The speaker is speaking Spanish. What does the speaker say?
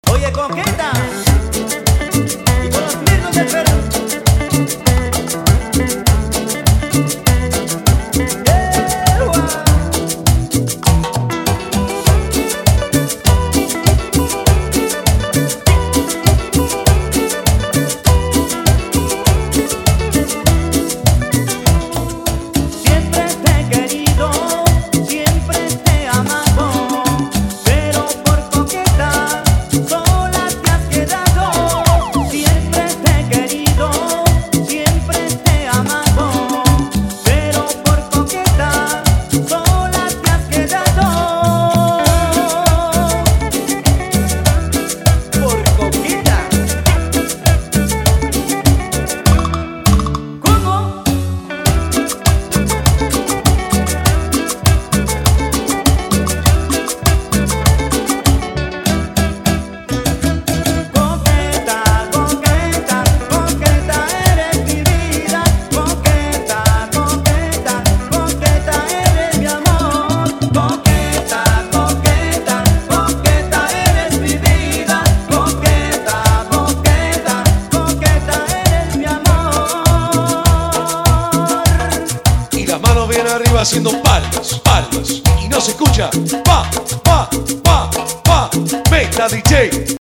Oye, coqueta, y con los mismos del Perú. Siempre te he querido, siempre te he amado, pero por coqueta sola te has quedado. Siempre te he querido, siempre te he amado, pero por coqueta sola te has quedado. Por coqueta. ¿Cómo? Coqueta, coqueta, coqueta eres mi vida. Coqueta, coqueta, coqueta eres mi amor. Coqueta, coqueta, coqueta eres mi vida. Coqueta, coqueta, coqueta eres mi amor. Y las manos bien arriba haciendo palmas, palmas. Y no se escucha pa, pa, pa, pa. Meta DJ.